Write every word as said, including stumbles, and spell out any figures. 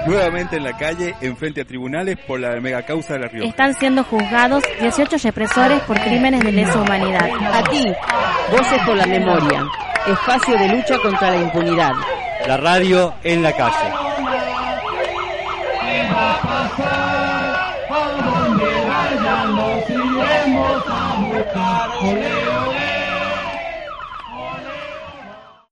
Nuevamente en la calle, enfrente a tribunales por la megacausa de La Rioja. Están siendo juzgados dieciocho represores por crímenes de lesa humanidad. Aquí, Voces por la Memoria, espacio de lucha contra la impunidad. La radio en la calle. ¿Qué va a pasar? A donde vayan nos iremos a buscar. Ole, ole.